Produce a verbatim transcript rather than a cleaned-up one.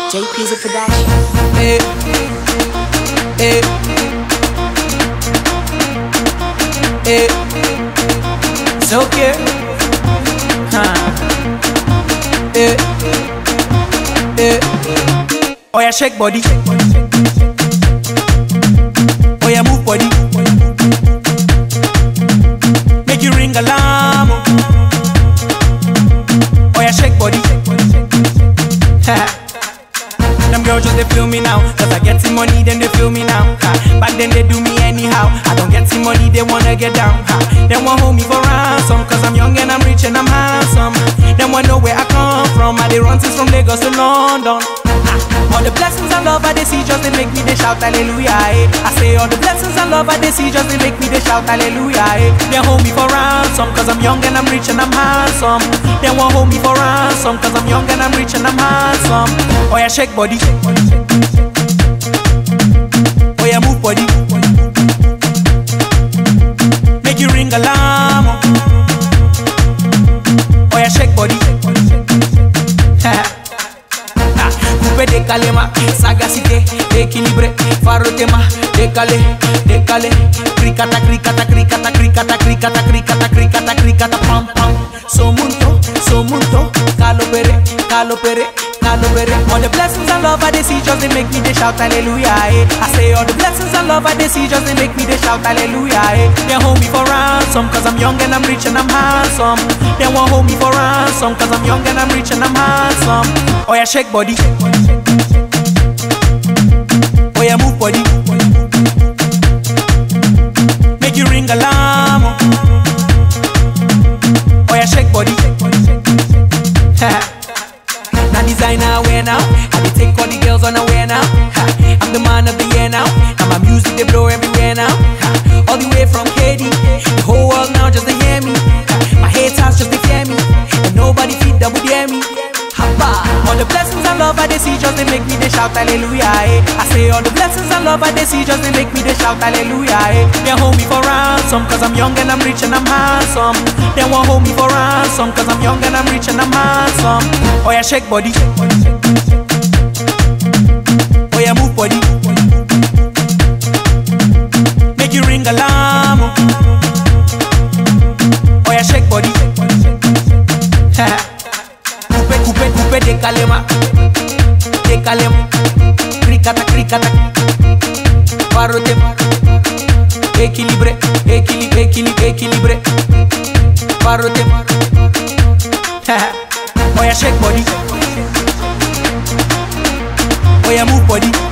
J P's a production. Hey, hey, hey, it's okay. Huh. Hey, hey. Oh yeah, shake body. Oh yeah, move body. Make you ring alarm. Oh yeah, shake body. Them girls just they feel me now, cause I get some money, then they feel me now. Ha. Back then they do me anyhow. I don't get some money, they wanna get down. Ha. They want hold me for ransom, cause I'm young and I'm rich and I'm handsome. They want know where I come from. I they run since from Lagos to London. Ha. All the blessings and love I they see just they make me they shout hallelujah. Eh. I say all the blessings and love I they see just they make me they shout hallelujah. Eh. They hold me for ransom, cause I'm young and I'm rich and I'm handsome. They want hold me for ransom, cause I'm young and I'm rich and I'm handsome. Oh yeah, shake body. Oh yeah, move body. Make you ring alarm. Oh yeah, shake body. Coupe décalé ma sagacité, équilibré, farotema, décalé, décalé, cricata, cricata, cricata, cricata, cricata, cricata, cricata, cricata, pam pam. Somunto, somunto, calopere, calopere. All the blessings and love I they see just they make me they shout hallelujah. Eh. I say all the blessings and love I they see just they make me they shout hallelujah. Eh. They hold me for ransom cause I'm young and I'm rich and I'm handsome. They won't hold me for ransom cause I'm young and I'm rich and I'm handsome. Oh yeah, shake body. Oh yeah, move body. Make you ring alarm. Oh yeah, shake body. Now designer wear now, I dey take all the girls on a wear now. Ha. I'm the man of the year now. Now my music they blow everywhere now. Ha. All the way from Haiti, the whole world now just to hear me. Ha. My haters just to fear me, and nobody fit double dare me. Hapa. All the blessings and love I they see just they make me they shout hallelujah. Eh. I say all the blessings and love I they see just they make me they shout hallelujah. Eh. They hold me for ransom cause I'm young and I'm rich and I'm handsome. They won't hold me for ransom cause I'm young and I'm rich and I'm handsome. Oh yeah, shake body. Oh yeah, move body. Make you ring alarm. Oh yeah, shake body. Coupe, coupe, coupe, décalé ma, décalé ma, cricata, cricata, parote, équilibré, équilibré, équilibré, équilibré, parote. Oh yeah, shake body. Oh yeah, move body.